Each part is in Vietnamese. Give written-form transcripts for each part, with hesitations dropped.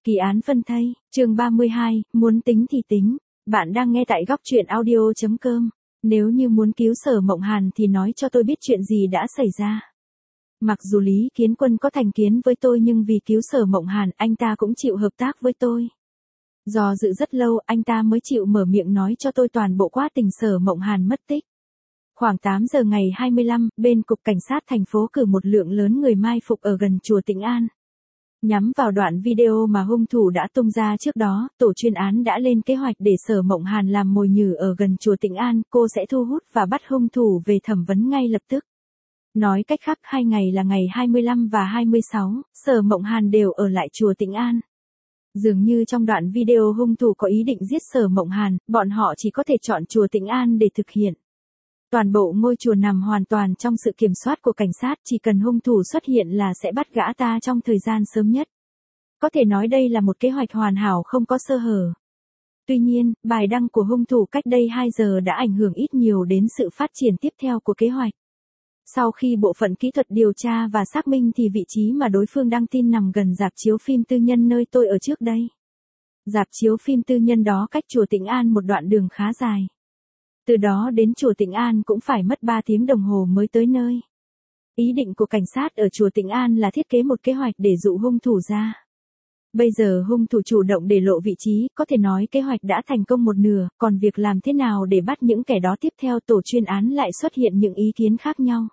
Kỳ án phân thây, chương 32, muốn tính thì tính. Bạn đang nghe tại góc truyện audio.com. Nếu như muốn cứu Sở Mộng Hàn thì nói cho tôi biết chuyện gì đã xảy ra. Mặc dù Lý Kiến Quân có thành kiến với tôi nhưng vì cứu Sở Mộng Hàn anh ta cũng chịu hợp tác với tôi. Do dự rất lâu anh ta mới chịu mở miệng nói cho tôi toàn bộ quá trình Sở Mộng Hàn mất tích. Khoảng 8 giờ ngày 25, bên Cục Cảnh sát thành phố cử một lượng lớn người mai phục ở gần chùa Tĩnh An. Nhắm vào đoạn video mà hung thủ đã tung ra trước đó, tổ chuyên án đã lên kế hoạch để Sở Mộng Hàn làm mồi nhử ở gần chùa Tĩnh An, cô sẽ thu hút và bắt hung thủ về thẩm vấn ngay lập tức. Nói cách khác 2 ngày là ngày 25 và 26, Sở Mộng Hàn đều ở lại chùa Tĩnh An. Dường như trong đoạn video hung thủ có ý định giết Sở Mộng Hàn, bọn họ chỉ có thể chọn chùa Tĩnh An để thực hiện. Toàn bộ ngôi chùa nằm hoàn toàn trong sự kiểm soát của cảnh sát, chỉ cần hung thủ xuất hiện là sẽ bắt gã ta trong thời gian sớm nhất. Có thể nói đây là một kế hoạch hoàn hảo không có sơ hở. Tuy nhiên, bài đăng của hung thủ cách đây 2 giờ đã ảnh hưởng ít nhiều đến sự phát triển tiếp theo của kế hoạch. Sau khi bộ phận kỹ thuật điều tra và xác minh thì vị trí mà đối phương đăng tin nằm gần rạp chiếu phim tư nhân nơi tôi ở trước đây. Rạp chiếu phim tư nhân đó cách chùa Tĩnh An một đoạn đường khá dài. Từ đó đến chùa Tĩnh An cũng phải mất 3 tiếng đồng hồ mới tới nơi. Ý định của cảnh sát ở chùa Tĩnh An là thiết kế một kế hoạch để dụ hung thủ ra. Bây giờ hung thủ chủ động để lộ vị trí, có thể nói kế hoạch đã thành công một nửa, còn việc làm thế nào để bắt những kẻ đó tiếp theo tổ chuyên án lại xuất hiện những ý kiến khác nhau.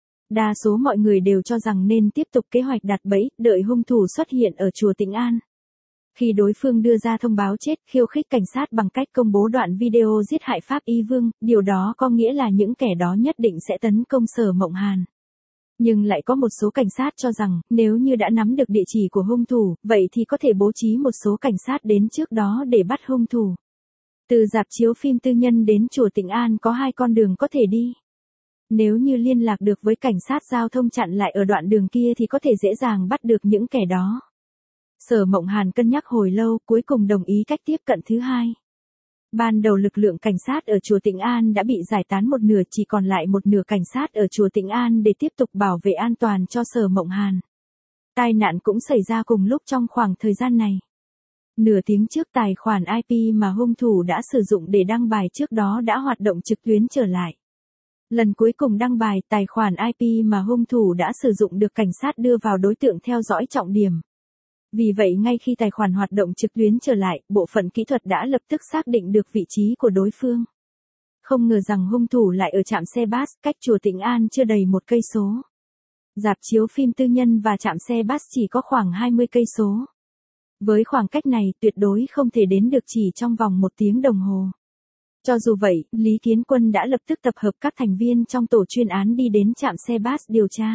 Đa số mọi người đều cho rằng nên tiếp tục kế hoạch đặt bẫy, đợi hung thủ xuất hiện ở chùa Tĩnh An. Khi đối phương đưa ra thông báo chết, khiêu khích cảnh sát bằng cách công bố đoạn video giết hại Pháp Y Vương, điều đó có nghĩa là những kẻ đó nhất định sẽ tấn công Sở Mộng Hàn. Nhưng lại có một số cảnh sát cho rằng, nếu như đã nắm được địa chỉ của hung thủ, vậy thì có thể bố trí một số cảnh sát đến trước đó để bắt hung thủ. Từ rạp chiếu phim tư nhân đến chùa Tĩnh An có 2 con đường có thể đi. Nếu như liên lạc được với cảnh sát giao thông chặn lại ở đoạn đường kia thì có thể dễ dàng bắt được những kẻ đó. Sở Mộng Hàn cân nhắc hồi lâu, cuối cùng đồng ý cách tiếp cận thứ hai. Ban đầu lực lượng cảnh sát ở chùa Tĩnh An đã bị giải tán một nửa, chỉ còn lại một nửa cảnh sát ở chùa Tĩnh An để tiếp tục bảo vệ an toàn cho Sở Mộng Hàn. Tai nạn cũng xảy ra cùng lúc trong khoảng thời gian này. Nửa tiếng trước tài khoản IP mà hung thủ đã sử dụng để đăng bài trước đó đã hoạt động trực tuyến trở lại. Lần cuối cùng đăng bài, tài khoản IP mà hung thủ đã sử dụng được cảnh sát đưa vào đối tượng theo dõi trọng điểm. Vì vậy ngay khi tài khoản hoạt động trực tuyến trở lại, bộ phận kỹ thuật đã lập tức xác định được vị trí của đối phương. Không ngờ rằng hung thủ lại ở trạm xe bus, cách chùa Tĩnh An chưa đầy 1 cây số. Rạp chiếu phim tư nhân và trạm xe bus chỉ có khoảng 20 cây số. Với khoảng cách này, tuyệt đối không thể đến được chỉ trong vòng 1 tiếng đồng hồ. Cho dù vậy, Lý Kiến Quân đã lập tức tập hợp các thành viên trong tổ chuyên án đi đến trạm xe bus điều tra.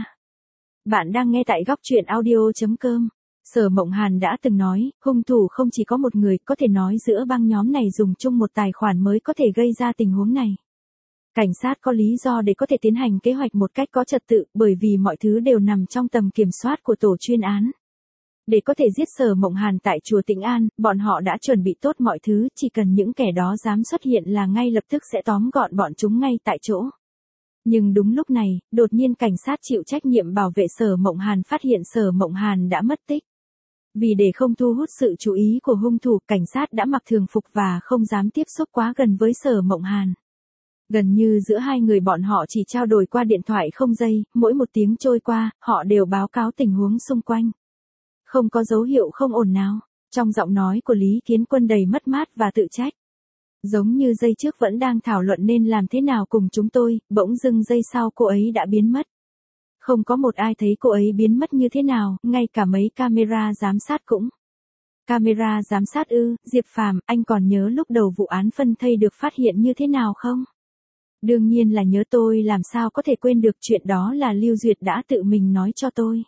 Bạn đang nghe tại góc truyện audio.com. Sở Mộng Hàn đã từng nói, hung thủ không chỉ có một người, có thể nói giữa băng nhóm này dùng chung một tài khoản mới có thể gây ra tình huống này. Cảnh sát có lý do để có thể tiến hành kế hoạch một cách có trật tự, bởi vì mọi thứ đều nằm trong tầm kiểm soát của tổ chuyên án. Để có thể giết Sở Mộng Hàn tại chùa Tĩnh An, bọn họ đã chuẩn bị tốt mọi thứ, chỉ cần những kẻ đó dám xuất hiện là ngay lập tức sẽ tóm gọn bọn chúng ngay tại chỗ. Nhưng đúng lúc này, đột nhiên cảnh sát chịu trách nhiệm bảo vệ Sở Mộng Hàn phát hiện Sở Mộng Hàn đã mất tích. Vì để không thu hút sự chú ý của hung thủ, cảnh sát đã mặc thường phục và không dám tiếp xúc quá gần với Sở Mộng Hàn. Gần như giữa hai người bọn họ chỉ trao đổi qua điện thoại không giây, mỗi 1 tiếng trôi qua, họ đều báo cáo tình huống xung quanh. Không có dấu hiệu không ổn nào. Trong giọng nói của Lý Kiến Quân đầy mất mát và tự trách. Giống như giây trước vẫn đang thảo luận nên làm thế nào cùng chúng tôi, bỗng dưng giây sau cô ấy đã biến mất. Không có một ai thấy cô ấy biến mất như thế nào, ngay cả mấy camera giám sát cũng. Camera giám sát ư, Diệp Phàm, anh còn nhớ lúc đầu vụ án phân thây được phát hiện như thế nào không? Đương nhiên là nhớ, tôi làm sao có thể quên được, chuyện đó là Lưu Duyệt đã tự mình nói cho tôi.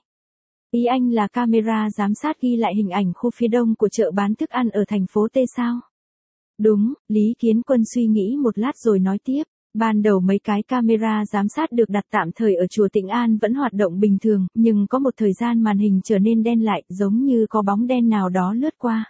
Ý anh là camera giám sát ghi lại hình ảnh khu phía đông của chợ bán thức ăn ở thành phố T sao? Đúng, Lý Kiến Quân suy nghĩ một lát rồi nói tiếp. Ban đầu mấy cái camera giám sát được đặt tạm thời ở chùa Tĩnh An vẫn hoạt động bình thường, nhưng có một thời gian màn hình trở nên đen lại, giống như có bóng đen nào đó lướt qua.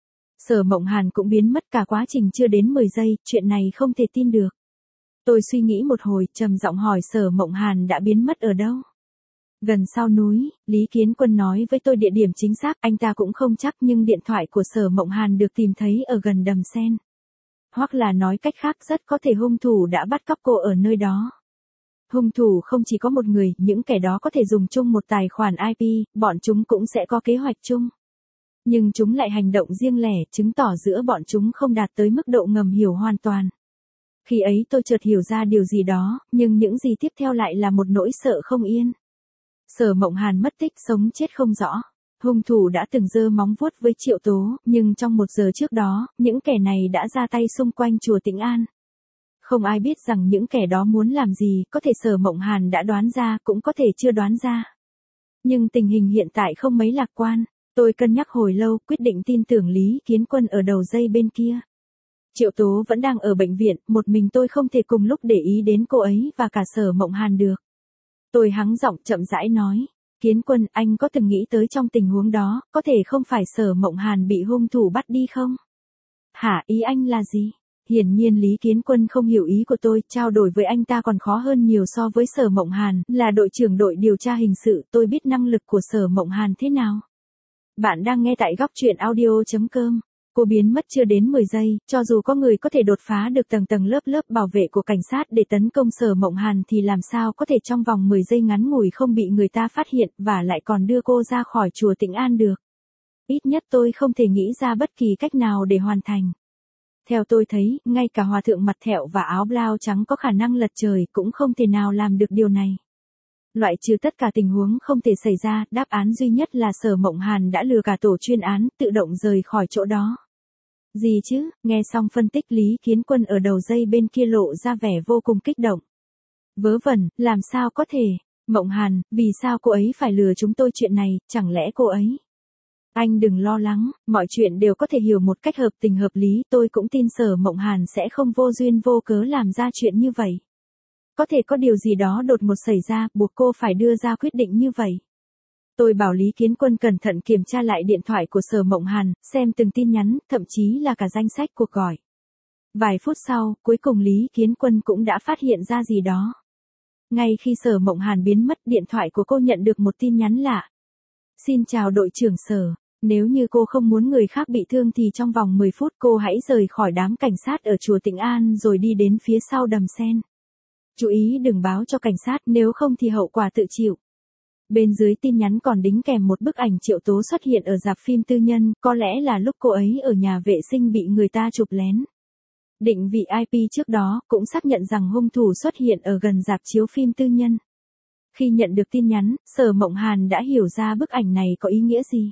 Sở Mộng Hàn cũng biến mất, cả quá trình chưa đến 10 giây, chuyện này không thể tin được. Tôi suy nghĩ một hồi, trầm giọng hỏi Sở Mộng Hàn đã biến mất ở đâu? Gần sau núi, Lý Kiến Quân nói với tôi địa điểm chính xác, anh ta cũng không chắc nhưng điện thoại của Sở Mộng Hàn được tìm thấy ở gần đầm sen. Hoặc là nói cách khác rất có thể hung thủ đã bắt cóc cô ở nơi đó. Hung thủ không chỉ có một người, những kẻ đó có thể dùng chung một tài khoản IP, bọn chúng cũng sẽ có kế hoạch chung. Nhưng chúng lại hành động riêng lẻ, chứng tỏ giữa bọn chúng không đạt tới mức độ ngầm hiểu hoàn toàn. Khi ấy tôi chợt hiểu ra điều gì đó, nhưng những gì tiếp theo lại là một nỗi sợ không yên. Sở Mộng Hàn mất tích sống chết không rõ. Hung thủ đã từng giơ móng vuốt với Triệu Tố, nhưng trong 1 giờ trước đó, những kẻ này đã ra tay xung quanh chùa Tĩnh An. Không ai biết rằng những kẻ đó muốn làm gì, có thể Sở Mộng Hàn đã đoán ra, cũng có thể chưa đoán ra. Nhưng tình hình hiện tại không mấy lạc quan. Tôi cân nhắc hồi lâu, quyết định tin tưởng Lý Kiến Quân ở đầu dây bên kia. Triệu Tố vẫn đang ở bệnh viện, một mình tôi không thể cùng lúc để ý đến cô ấy và cả Sở Mộng Hàn được. Tôi hắng giọng chậm rãi nói, Kiến Quân, anh có từng nghĩ tới trong tình huống đó, có thể không phải Sở Mộng Hàn bị hung thủ bắt đi không? Hả, ý anh là gì? Hiển nhiên Lý Kiến Quân không hiểu ý của tôi, trao đổi với anh ta còn khó hơn nhiều so với Sở Mộng Hàn, là đội trưởng đội điều tra hình sự, tôi biết năng lực của Sở Mộng Hàn thế nào. Bạn đang nghe tại góc truyện audio.com. Cô biến mất chưa đến 10 giây, cho dù có người có thể đột phá được tầng tầng lớp lớp bảo vệ của cảnh sát để tấn công Sở Mộng Hàn thì làm sao có thể trong vòng 10 giây ngắn ngủi không bị người ta phát hiện và lại còn đưa cô ra khỏi chùa Tĩnh An được. Ít nhất tôi không thể nghĩ ra bất kỳ cách nào để hoàn thành. Theo tôi thấy, ngay cả hòa thượng mặt thẹo và áo blau trắng có khả năng lật trời cũng không thể nào làm được điều này. Loại trừ tất cả tình huống không thể xảy ra, đáp án duy nhất là Sở Mộng Hàn đã lừa cả tổ chuyên án, tự động rời khỏi chỗ đó. Gì chứ, nghe xong phân tích Lý Kiến Quân ở đầu dây bên kia lộ ra vẻ vô cùng kích động. Vớ vẩn, làm sao có thể? Mộng Hàn, vì sao cô ấy phải lừa chúng tôi chuyện này, chẳng lẽ cô ấy? Anh đừng lo lắng, mọi chuyện đều có thể hiểu một cách hợp tình hợp lý, tôi cũng tin Sở Mộng Hàn sẽ không vô duyên vô cớ làm ra chuyện như vậy. Có thể có điều gì đó đột ngột xảy ra, buộc cô phải đưa ra quyết định như vậy. Tôi bảo Lý Kiến Quân cẩn thận kiểm tra lại điện thoại của Sở Mộng Hàn, xem từng tin nhắn, thậm chí là cả danh sách cuộc gọi. Vài phút sau, cuối cùng Lý Kiến Quân cũng đã phát hiện ra gì đó. Ngay khi Sở Mộng Hàn biến mất, điện thoại của cô nhận được một tin nhắn lạ. Xin chào đội trưởng Sở, nếu như cô không muốn người khác bị thương thì trong vòng 10 phút cô hãy rời khỏi đám cảnh sát ở chùa Tĩnh An rồi đi đến phía sau đầm sen. Chú ý đừng báo cho cảnh sát, nếu không thì hậu quả tự chịu. Bên dưới tin nhắn còn đính kèm một bức ảnh Triệu Tố xuất hiện ở rạp phim tư nhân, có lẽ là lúc cô ấy ở nhà vệ sinh bị người ta chụp lén. Định vị IP trước đó cũng xác nhận rằng hung thủ xuất hiện ở gần rạp chiếu phim tư nhân. Khi nhận được tin nhắn, Sở Mộng Hàn đã hiểu ra bức ảnh này có ý nghĩa gì.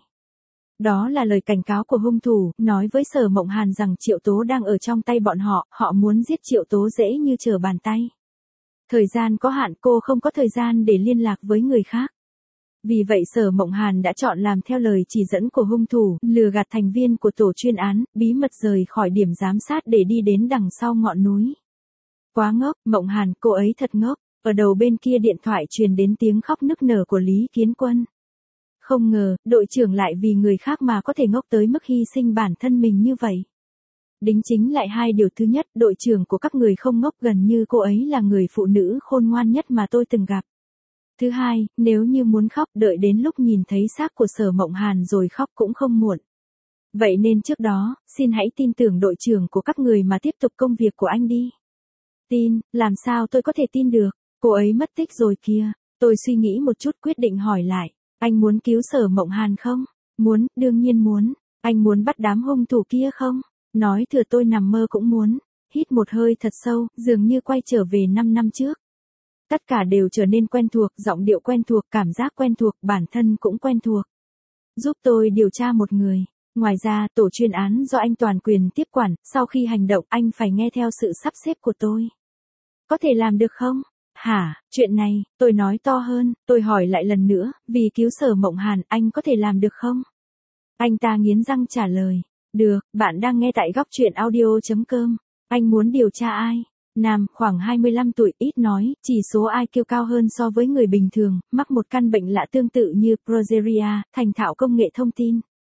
Đó là lời cảnh cáo của hung thủ, nói với Sở Mộng Hàn rằng Triệu Tố đang ở trong tay bọn họ, họ muốn giết Triệu Tố dễ như trở bàn tay. Thời gian có hạn, cô không có thời gian để liên lạc với người khác. Vì vậy Sở Mộng Hàn đã chọn làm theo lời chỉ dẫn của hung thủ, lừa gạt thành viên của tổ chuyên án, bí mật rời khỏi điểm giám sát để đi đến đằng sau ngọn núi. Quá ngốc, Mộng Hàn, cô ấy thật ngốc. Ở đầu bên kia điện thoại truyền đến tiếng khóc nức nở của Lý Kiến Quân. Không ngờ, đội trưởng lại vì người khác mà có thể ngốc tới mức hy sinh bản thân mình như vậy. Đính chính lại hai điều: thứ nhất, đội trưởng của các người không ngốc, gần như cô ấy là người phụ nữ khôn ngoan nhất mà tôi từng gặp. Thứ hai, nếu như muốn khóc, đợi đến lúc nhìn thấy xác của Sở Mộng Hàn rồi khóc cũng không muộn. Vậy nên trước đó, xin hãy tin tưởng đội trưởng của các người mà tiếp tục công việc của anh đi. Tin, làm sao tôi có thể tin được, cô ấy mất tích rồi kìa. Tôi suy nghĩ một chút quyết định hỏi lại, anh muốn cứu Sở Mộng Hàn không? Muốn, đương nhiên muốn. Anh muốn bắt đám hung thủ kia không? Nói thừa tôi nằm mơ cũng muốn. Hít một hơi thật sâu, dường như quay trở về 5 năm trước. Tất cả đều trở nên quen thuộc, giọng điệu quen thuộc, cảm giác quen thuộc, bản thân cũng quen thuộc. Giúp tôi điều tra một người. Ngoài ra, tổ chuyên án do anh toàn quyền tiếp quản, sau khi hành động anh phải nghe theo sự sắp xếp của tôi. Có thể làm được không? Hả, chuyện này, tôi nói to hơn, tôi hỏi lại lần nữa, vì cứu Sở Mộng Hàn, anh có thể làm được không? Anh ta nghiến răng trả lời. Được, bạn đang nghe tại góc truyện audio.com. Anh muốn điều tra ai? Nam, khoảng 25 tuổi, ít nói, chỉ số IQ cao hơn so với người bình thường, mắc một căn bệnh lạ tương tự như progeria, thành thạo công nghệ thông tin.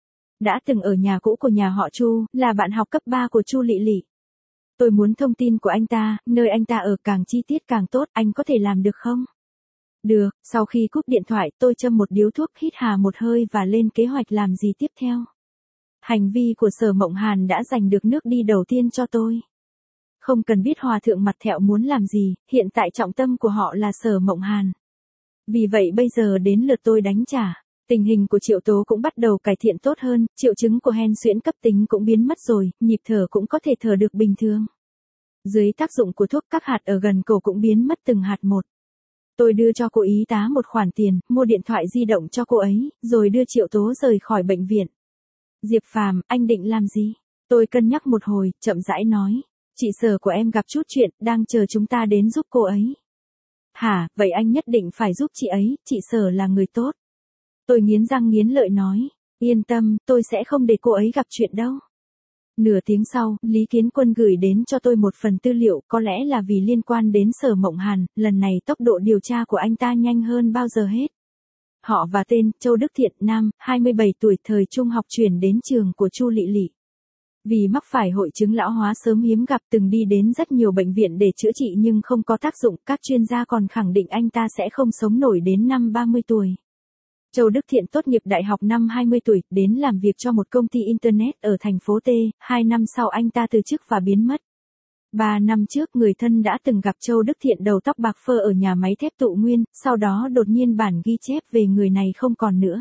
Đã từng ở nhà cũ của nhà họ Chu, là bạn học cấp 3 của Chu Lị Lị. Tôi muốn thông tin của anh ta, nơi anh ta ở, càng chi tiết càng tốt, anh có thể làm được không? Được, sau khi cúp điện thoại tôi châm một điếu thuốc hít hà một hơi và lên kế hoạch làm gì tiếp theo. Hành vi của Sở Mộng Hàn đã giành được nước đi đầu tiên cho tôi. Không cần biết Hòa thượng mặt thẹo muốn làm gì, hiện tại trọng tâm của họ là Sở Mộng Hàn. Vì vậy bây giờ đến lượt tôi đánh trả. Tình hình của Triệu Tố cũng bắt đầu cải thiện tốt hơn, triệu chứng của hen suyễn cấp tính cũng biến mất rồi, nhịp thở cũng có thể thở được bình thường. Dưới tác dụng của thuốc các hạt ở gần cổ cũng biến mất từng hạt một. Tôi đưa cho cô y tá một khoản tiền, mua điện thoại di động cho cô ấy, rồi đưa Triệu Tố rời khỏi bệnh viện. Diệp Phàm, anh định làm gì? Tôi cân nhắc một hồi, chậm rãi nói. Chị Sở của em gặp chút chuyện, đang chờ chúng ta đến giúp cô ấy. Hả, vậy anh nhất định phải giúp chị ấy, chị Sở là người tốt. Tôi nghiến răng nghiến lợi nói. Yên tâm, tôi sẽ không để cô ấy gặp chuyện đâu. Nửa tiếng sau, Lý Kiến Quân gửi đến cho tôi một phần tư liệu, có lẽ là vì liên quan đến Sở Mộng Hàn, lần này tốc độ điều tra của anh ta nhanh hơn bao giờ hết. Họ và tên, Châu Đức Thiện, nam, 27 tuổi, thời trung học chuyển đến trường của Chu Lị Lị. Vì mắc phải hội chứng lão hóa sớm hiếm gặp, từng đi đến rất nhiều bệnh viện để chữa trị nhưng không có tác dụng, các chuyên gia còn khẳng định anh ta sẽ không sống nổi đến năm 30 tuổi. Châu Đức Thiện tốt nghiệp đại học năm 20 tuổi, đến làm việc cho một công ty Internet ở thành phố T, 2 năm sau anh ta từ chức và biến mất. 3 năm trước người thân đã từng gặp Châu Đức Thiện đầu tóc bạc phơ ở nhà máy thép Tụ Nguyên, sau đó đột nhiên bản ghi chép về người này không còn nữa.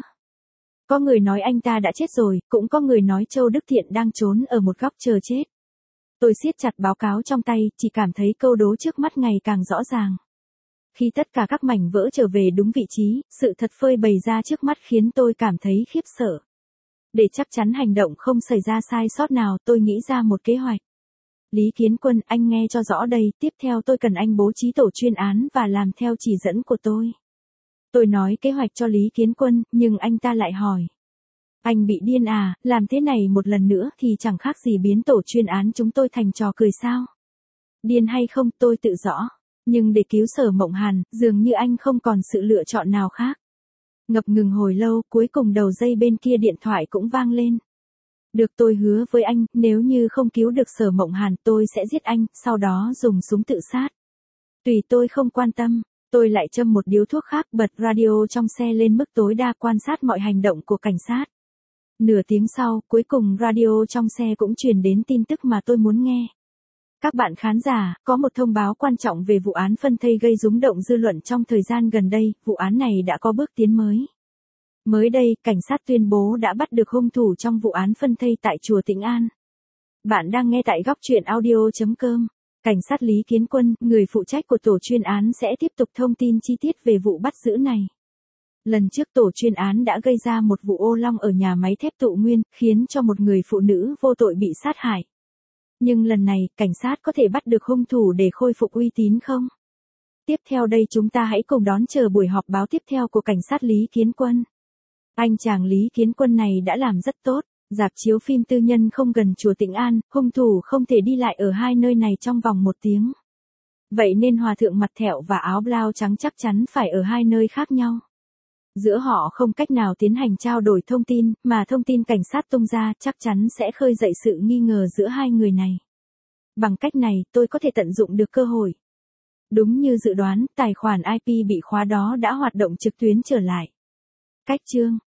Có người nói anh ta đã chết rồi, cũng có người nói Châu Đức Thiện đang trốn ở một góc chờ chết. Tôi siết chặt báo cáo trong tay, chỉ cảm thấy câu đố trước mắt ngày càng rõ ràng. Khi tất cả các mảnh vỡ trở về đúng vị trí, sự thật phơi bày ra trước mắt khiến tôi cảm thấy khiếp sợ. Để chắc chắn hành động không xảy ra sai sót nào, tôi nghĩ ra một kế hoạch. Lý Kiến Quân, anh nghe cho rõ đây, tiếp theo tôi cần anh bố trí tổ chuyên án và làm theo chỉ dẫn của tôi. Tôi nói kế hoạch cho Lý Kiến Quân, nhưng anh ta lại hỏi. Anh bị điên à, làm thế này một lần nữa thì chẳng khác gì biến tổ chuyên án chúng tôi thành trò cười sao? Điên hay không, tôi tự rõ. Nhưng để cứu Sở Mộng Hàn, dường như anh không còn sự lựa chọn nào khác. Ngập ngừng hồi lâu, cuối cùng đầu dây bên kia điện thoại cũng vang lên. Được, tôi hứa với anh, nếu như không cứu được Sở Mộng Hàn, tôi sẽ giết anh, sau đó dùng súng tự sát. Tùy, tôi không quan tâm. Tôi lại châm một điếu thuốc khác, bật radio trong xe lên mức tối đa, quan sát mọi hành động của cảnh sát. Nửa tiếng sau, cuối cùng radio trong xe cũng truyền đến tin tức mà tôi muốn nghe. Các bạn khán giả, có một thông báo quan trọng về vụ án phân thây gây rúng động dư luận trong thời gian gần đây, vụ án này đã có bước tiến mới. Mới đây, cảnh sát tuyên bố đã bắt được hung thủ trong vụ án phân thây tại chùa Tĩnh An. Bạn đang nghe tại góc truyện audio.com. Cảnh sát Lý Kiến Quân, người phụ trách của tổ chuyên án sẽ tiếp tục thông tin chi tiết về vụ bắt giữ này. Lần trước tổ chuyên án đã gây ra một vụ ô long ở nhà máy thép Tụ Nguyên, khiến cho một người phụ nữ vô tội bị sát hại. Nhưng lần này, cảnh sát có thể bắt được hung thủ để khôi phục uy tín không? Tiếp theo đây chúng ta hãy cùng đón chờ buổi họp báo tiếp theo của cảnh sát Lý Kiến Quân. Anh chàng Lý Kiến Quân này đã làm rất tốt. Rạp chiếu phim tư nhân không gần chùa Tĩnh An, hung thủ không thể đi lại ở hai nơi này trong vòng 1 tiếng. Vậy nên hòa thượng mặt thẹo và áo blau trắng chắc chắn phải ở hai nơi khác nhau. Giữa họ không cách nào tiến hành trao đổi thông tin, mà thông tin cảnh sát tung ra chắc chắn sẽ khơi dậy sự nghi ngờ giữa hai người này. Bằng cách này, tôi có thể tận dụng được cơ hội. Đúng như dự đoán, tài khoản IP bị khóa đó đã hoạt động trực tuyến trở lại. Cách chương